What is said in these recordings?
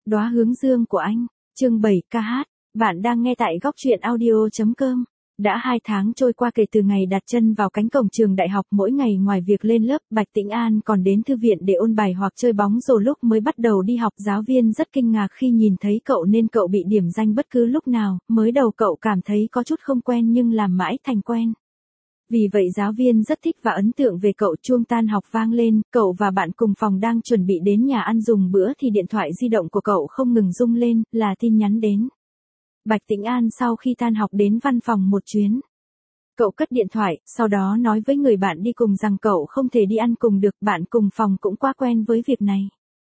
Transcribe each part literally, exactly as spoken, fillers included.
Đóa hướng dương của anh, chương bảy ca hát, bạn đang nghe tại góc truyện audio.com. Đã hai tháng trôi qua kể từ ngày đặt chân vào cánh cổng trường đại học, mỗi ngày ngoài việc lên lớp, Bạch Tĩnh An còn đến thư viện để ôn bài hoặc chơi bóng rổ. Lúc mới bắt đầu đi học, giáo viên rất kinh ngạc khi nhìn thấy cậu nên cậu bị điểm danh bất cứ lúc nào. Mới đầu cậu cảm thấy có chút không quen nhưng làm mãi thành quen. Vì vậy giáo viên rất thích và ấn tượng về cậu. Chuông tan học vang lên, cậu và bạn cùng phòng đang chuẩn bị đến nhà ăn dùng bữa thì điện thoại di động của cậu không ngừng rung lên, là tin nhắn đến. Bạch Tĩnh An sau khi tan học đến văn phòng một chuyến. Cậu cất điện thoại, sau đó nói với người bạn đi cùng rằng cậu không thể đi ăn cùng được, bạn cùng phòng cũng quá quen với việc này.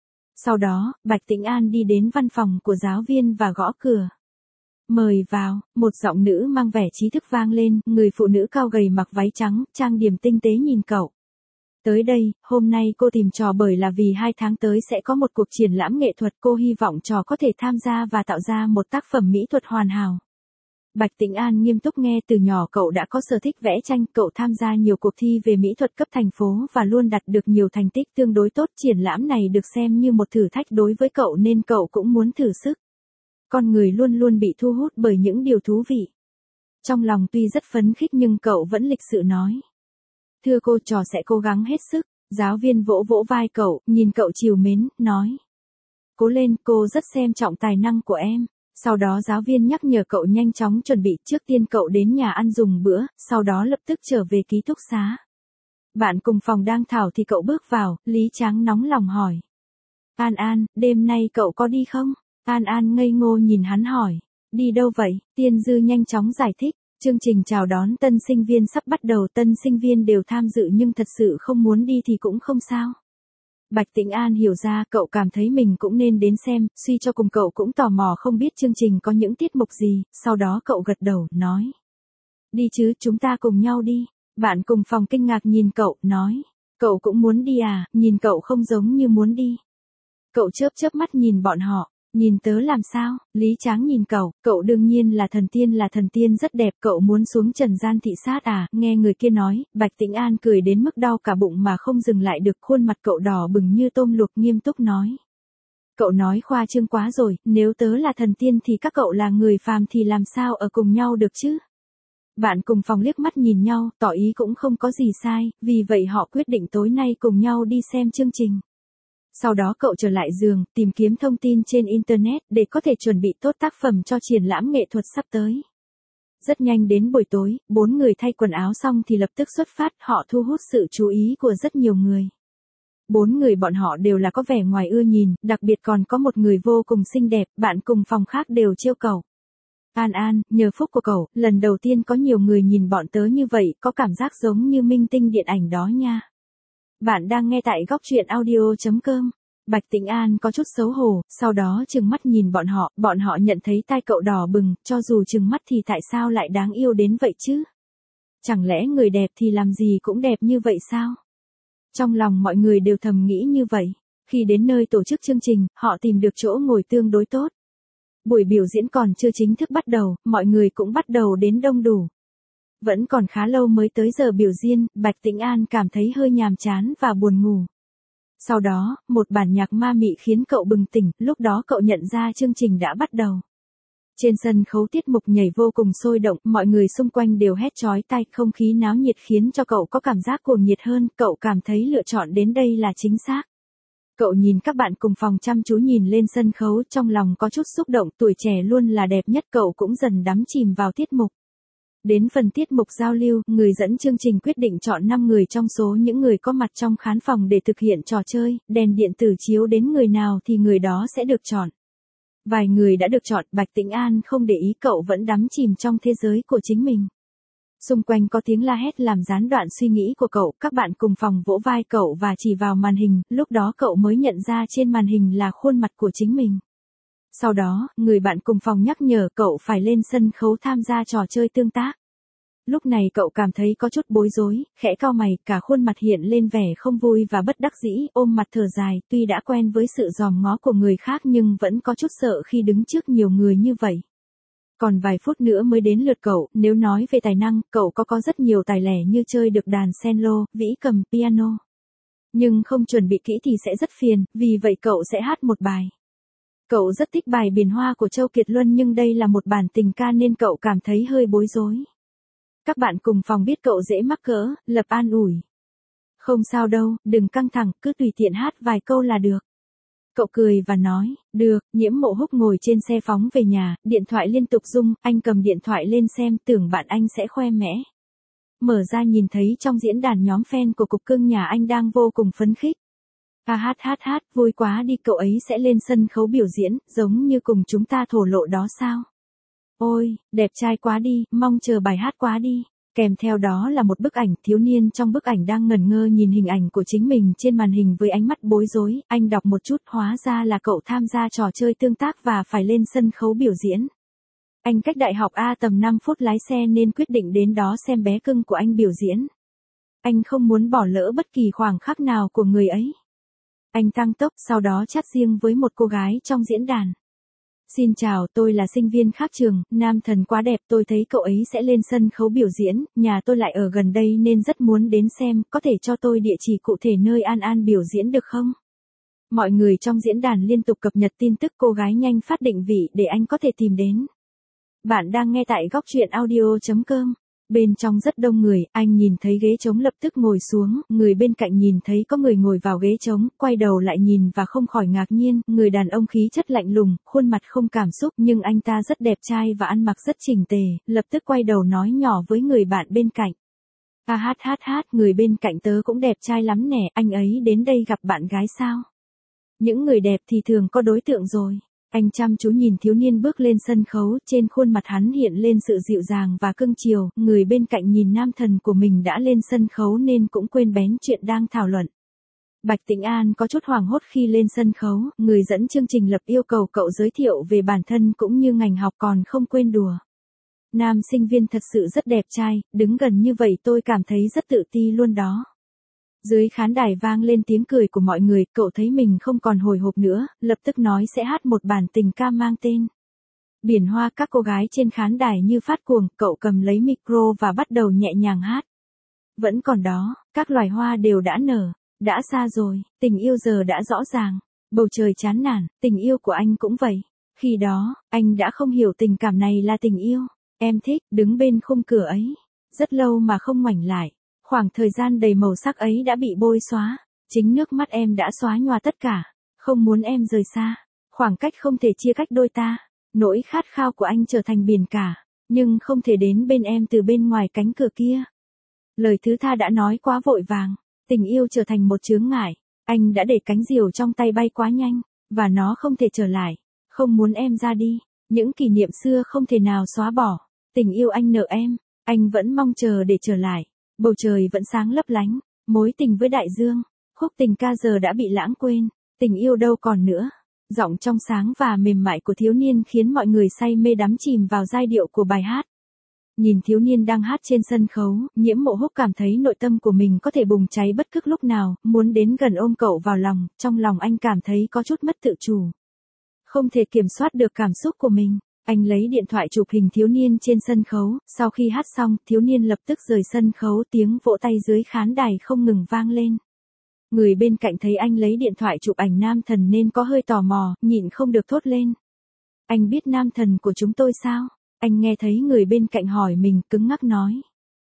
Sau đó, Bạch Tĩnh An đi đến văn phòng của giáo viên và gõ cửa. Mời vào, một giọng nữ mang vẻ trí thức vang lên, người phụ nữ cao gầy mặc váy trắng, trang điểm tinh tế nhìn cậu. Tới đây, hôm nay cô tìm trò bởi là vì hai tháng tới sẽ có một cuộc triển lãm nghệ thuật, cô hy vọng trò có thể tham gia và tạo ra một tác phẩm mỹ thuật hoàn hảo. Bạch Tĩnh An nghiêm túc nghe, từ nhỏ cậu đã có sở thích vẽ tranh, cậu tham gia nhiều cuộc thi về mỹ thuật cấp thành phố và luôn đạt được nhiều thành tích tương đối tốt. Triển lãm này được xem như một thử thách đối với cậu nên cậu cũng muốn thử sức. Con người luôn luôn bị thu hút bởi những điều thú vị. Trong lòng tuy rất phấn khích nhưng cậu vẫn lịch sự nói. Thưa cô, trò sẽ cố gắng hết sức. Giáo viên vỗ vỗ vai cậu, nhìn cậu trìu mến, nói. Cố lên, cô rất xem trọng tài năng của em. Sau đó giáo viên nhắc nhở cậu nhanh chóng chuẩn bị, trước tiên cậu đến nhà ăn dùng bữa, sau đó lập tức trở về ký túc xá. Bạn cùng phòng đang thảo thì cậu bước vào, Lý Tráng nóng lòng hỏi. An An, đêm nay cậu có đi không? An An ngây ngô nhìn hắn hỏi. Đi đâu vậy? Tiên Dư nhanh chóng giải thích. Chương trình chào đón tân sinh viên sắp bắt đầu, tân sinh viên đều tham dự nhưng thật sự không muốn đi thì cũng không sao. Bạch Tĩnh An hiểu ra, cậu cảm thấy mình cũng nên đến xem, suy cho cùng cậu cũng tò mò không biết chương trình có những tiết mục gì, sau đó cậu gật đầu, nói. Đi chứ, chúng ta cùng nhau đi. Bạn cùng phòng kinh ngạc nhìn cậu, nói. Cậu cũng muốn đi à, nhìn cậu không giống như muốn đi. Cậu chớp chớp mắt nhìn bọn họ. Nhìn tớ làm sao? Lý Tráng nhìn cậu, cậu đương nhiên là thần tiên, là thần tiên rất đẹp, cậu muốn xuống trần gian thị sát à? Nghe người kia nói, Bạch Tĩnh An cười đến mức đau cả bụng mà không dừng lại được, khuôn mặt cậu đỏ bừng như tôm luộc, nghiêm túc nói. Cậu nói khoa trương quá rồi, nếu tớ là thần tiên thì các cậu là người phàm thì làm sao ở cùng nhau được chứ? Bạn cùng phòng liếc mắt nhìn nhau, tỏ ý cũng không có gì sai, vì vậy họ quyết định tối nay cùng nhau đi xem chương trình. Sau đó cậu trở lại giường, tìm kiếm thông tin trên Internet để có thể chuẩn bị tốt tác phẩm cho triển lãm nghệ thuật sắp tới. Rất nhanh đến buổi tối, bốn người thay quần áo xong thì lập tức xuất phát, họ thu hút sự chú ý của rất nhiều người. Bốn người bọn họ đều là có vẻ ngoài ưa nhìn, đặc biệt còn có một người vô cùng xinh đẹp, bạn cùng phòng khác đều trêu cậu. An An, nhờ phúc của cậu, lần đầu tiên có nhiều người nhìn bọn tớ như vậy, có cảm giác giống như minh tinh điện ảnh đó nha. Bạn đang nghe tại góc truyện audio.com. Bạch Tĩnh An có chút xấu hổ, sau đó trừng mắt nhìn bọn họ, bọn họ nhận thấy tai cậu đỏ bừng, cho dù trừng mắt thì tại sao lại đáng yêu đến vậy chứ? Chẳng lẽ người đẹp thì làm gì cũng đẹp như vậy sao? Trong lòng mọi người đều thầm nghĩ như vậy. Khi đến nơi tổ chức chương trình, họ tìm được chỗ ngồi tương đối tốt. Buổi biểu diễn còn chưa chính thức bắt đầu, mọi người cũng bắt đầu đến đông đủ. Vẫn còn khá lâu mới tới giờ biểu diễn, Bạch Tĩnh An cảm thấy hơi nhàm chán và buồn ngủ. Sau đó, một bản nhạc ma mị khiến cậu bừng tỉnh, lúc đó cậu nhận ra chương trình đã bắt đầu. Trên sân khấu tiết mục nhảy vô cùng sôi động, mọi người xung quanh đều hét chói tai, không khí náo nhiệt khiến cho cậu có cảm giác cuồng nhiệt hơn, cậu cảm thấy lựa chọn đến đây là chính xác. Cậu nhìn các bạn cùng phòng chăm chú nhìn lên sân khấu, trong lòng có chút xúc động, tuổi trẻ luôn là đẹp nhất, cậu cũng dần đắm chìm vào tiết mục. Đến phần tiết mục giao lưu, người dẫn chương trình quyết định chọn năm người trong số những người có mặt trong khán phòng để thực hiện trò chơi, đèn điện tử chiếu đến người nào thì người đó sẽ được chọn. Vài người đã được chọn, Bạch Tĩnh An không để ý, cậu vẫn đắm chìm trong thế giới của chính mình. Xung quanh có tiếng la hét làm gián đoạn suy nghĩ của cậu, các bạn cùng phòng vỗ vai cậu và chỉ vào màn hình, lúc đó cậu mới nhận ra trên màn hình là khuôn mặt của chính mình. Sau đó, người bạn cùng phòng nhắc nhở cậu phải lên sân khấu tham gia trò chơi tương tác. Lúc này cậu cảm thấy có chút bối rối, khẽ cau mày, cả khuôn mặt hiện lên vẻ không vui và bất đắc dĩ, ôm mặt thở dài, tuy đã quen với sự dòm ngó của người khác nhưng vẫn có chút sợ khi đứng trước nhiều người như vậy. Còn vài phút nữa mới đến lượt cậu, nếu nói về tài năng, cậu có có rất nhiều tài lẻ như chơi được đàn cello, vĩ cầm, piano. Nhưng không chuẩn bị kỹ thì sẽ rất phiền, vì vậy cậu sẽ hát một bài. Cậu rất thích bài Biển Hoa của Châu Kiệt Luân nhưng đây là một bản tình ca nên cậu cảm thấy hơi bối rối. Các bạn cùng phòng biết cậu dễ mắc cỡ, lập an ủi. Không sao đâu, đừng căng thẳng, cứ tùy tiện hát vài câu là được. Cậu cười và nói, được. Nhiễm Mộ Húc ngồi trên xe phóng về nhà, điện thoại liên tục rung, anh cầm điện thoại lên xem tưởng bạn anh sẽ khoe mẽ. Mở ra nhìn thấy trong diễn đàn nhóm fan của cục cưng nhà anh đang vô cùng phấn khích. À hát hát hát, vui quá đi, cậu ấy sẽ lên sân khấu biểu diễn, giống như cùng chúng ta thổ lộ đó sao? Ôi, đẹp trai quá đi, mong chờ bài hát quá đi. Kèm theo đó là một bức ảnh, thiếu niên trong bức ảnh đang ngẩn ngơ nhìn hình ảnh của chính mình trên màn hình với ánh mắt bối rối, anh đọc một chút hóa ra là cậu tham gia trò chơi tương tác và phải lên sân khấu biểu diễn. Anh cách đại học A tầm năm phút lái xe nên quyết định đến đó xem bé cưng của anh biểu diễn. Anh không muốn bỏ lỡ bất kỳ khoảnh khắc nào của người ấy. Anh tăng tốc sau đó chat riêng với một cô gái trong diễn đàn. Xin chào, tôi là sinh viên khác trường, nam thần quá đẹp, tôi thấy cậu ấy sẽ lên sân khấu biểu diễn, nhà tôi lại ở gần đây nên rất muốn đến xem, có thể cho tôi địa chỉ cụ thể nơi An An biểu diễn được không? Mọi người trong diễn đàn liên tục cập nhật tin tức, cô gái nhanh phát định vị để anh có thể tìm đến. Bạn đang nghe tại góc truyện audio chấm com. Bên trong rất đông người, anh nhìn thấy ghế trống lập tức ngồi xuống, người bên cạnh nhìn thấy có người ngồi vào ghế trống, quay đầu lại nhìn và không khỏi ngạc nhiên, người đàn ông khí chất lạnh lùng, khuôn mặt không cảm xúc nhưng anh ta rất đẹp trai và ăn mặc rất chỉnh tề, lập tức quay đầu nói nhỏ với người bạn bên cạnh. À hát hát hát, người bên cạnh tớ cũng đẹp trai lắm nè, anh ấy đến đây gặp bạn gái sao? Những người đẹp thì thường có đối tượng rồi. Anh chăm chú nhìn thiếu niên bước lên sân khấu, trên khuôn mặt hắn hiện lên sự dịu dàng và cưng chiều, người bên cạnh nhìn nam thần của mình đã lên sân khấu nên cũng quên bén chuyện đang thảo luận. Bạch Tĩnh An có chút hoảng hốt khi lên sân khấu, người dẫn chương trình lập yêu cầu cậu giới thiệu về bản thân cũng như ngành học còn không quên đùa. Nam sinh viên thật sự rất đẹp trai, đứng gần như vậy tôi cảm thấy rất tự ti luôn đó. Dưới khán đài vang lên tiếng cười của mọi người, cậu thấy mình không còn hồi hộp nữa, lập tức nói sẽ hát một bản tình ca mang tên Biển Hoa. Các cô gái trên khán đài như phát cuồng, cậu cầm lấy micro và bắt đầu nhẹ nhàng hát. Vẫn còn đó, các loài hoa đều đã nở, đã xa rồi, tình yêu giờ đã rõ ràng, bầu trời chán nản, tình yêu của anh cũng vậy. Khi đó, anh đã không hiểu tình cảm này là tình yêu. Em thích, đứng bên khung cửa ấy, rất lâu mà không ngoảnh lại. Khoảng thời gian đầy màu sắc ấy đã bị bôi xóa, chính nước mắt em đã xóa nhòa tất cả, không muốn em rời xa, khoảng cách không thể chia cách đôi ta, nỗi khát khao của anh trở thành biển cả, nhưng không thể đến bên em từ bên ngoài cánh cửa kia. Lời thứ tha đã nói quá vội vàng, tình yêu trở thành một chướng ngại, anh đã để cánh diều trong tay bay quá nhanh, và nó không thể trở lại, không muốn em ra đi, những kỷ niệm xưa không thể nào xóa bỏ, tình yêu anh nợ em, anh vẫn mong chờ để trở lại. Bầu trời vẫn sáng lấp lánh, mối tình với đại dương, khúc tình ca giờ đã bị lãng quên, tình yêu đâu còn nữa. Giọng trong sáng và mềm mại của thiếu niên khiến mọi người say mê đắm chìm vào giai điệu của bài hát. Nhìn thiếu niên đang hát trên sân khấu, Nhiễm Mộ Húc cảm thấy nội tâm của mình có thể bùng cháy bất cứ lúc nào, muốn đến gần ôm cậu vào lòng, trong lòng anh cảm thấy có chút mất tự chủ. Không thể kiểm soát được cảm xúc của mình. Anh lấy điện thoại chụp hình thiếu niên trên sân khấu, sau khi hát xong, thiếu niên lập tức rời sân khấu, tiếng vỗ tay dưới khán đài không ngừng vang lên. Người bên cạnh thấy anh lấy điện thoại chụp ảnh nam thần nên có hơi tò mò, nhịn không được thốt lên. Anh biết nam thần của chúng tôi sao? Anh nghe thấy người bên cạnh hỏi mình, cứng ngắc nói.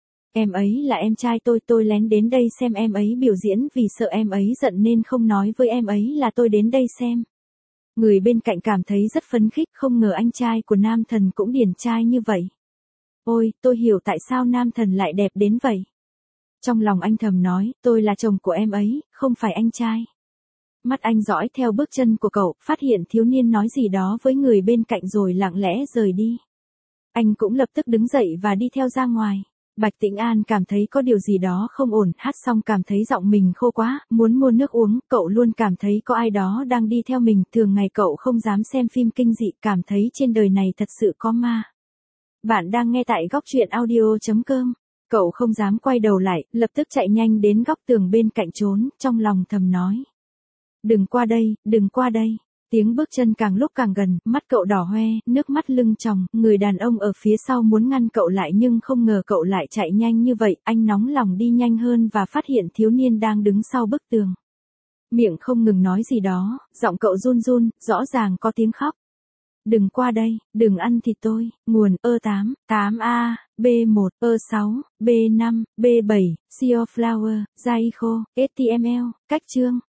Em ấy là em trai tôi, tôi lén đến đây xem em ấy biểu diễn vì sợ em ấy giận nên không nói với em ấy là tôi đến đây xem. Người bên cạnh cảm thấy rất phấn khích, không ngờ anh trai của nam thần cũng điển trai như vậy. Ôi, tôi hiểu tại sao nam thần lại đẹp đến vậy. Trong lòng anh thầm nói, tôi là chồng của em ấy, không phải anh trai. Mắt anh dõi theo bước chân của cậu, phát hiện thiếu niên nói gì đó với người bên cạnh rồi lặng lẽ rời đi. Anh cũng lập tức đứng dậy và đi theo ra ngoài. Bạch Tĩnh An cảm thấy có điều gì đó không ổn, hát xong cảm thấy giọng mình khô quá, muốn mua nước uống, cậu luôn cảm thấy có ai đó đang đi theo mình, thường ngày cậu không dám xem phim kinh dị, cảm thấy trên đời này thật sự có ma. Bạn đang nghe tại góc truyện audio chấm com, cậu không dám quay đầu lại, lập tức chạy nhanh đến góc tường bên cạnh trốn, trong lòng thầm nói. Đừng qua đây, đừng qua đây. Tiếng bước chân càng lúc càng gần, mắt cậu đỏ hoe, nước mắt lưng tròng, người đàn ông ở phía sau muốn ngăn cậu lại nhưng không ngờ cậu lại chạy nhanh như vậy, anh nóng lòng đi nhanh hơn và phát hiện thiếu niên đang đứng sau bức tường. Miệng không ngừng nói gì đó, giọng cậu run run, rõ ràng có tiếng khóc. Đừng qua đây, đừng ăn thịt tôi, nguồn ơ tám, tám A, B một, ơ sáu, B năm, B bảy, Sea of Flower, Zaiko, ếch ti em eo, cách chương.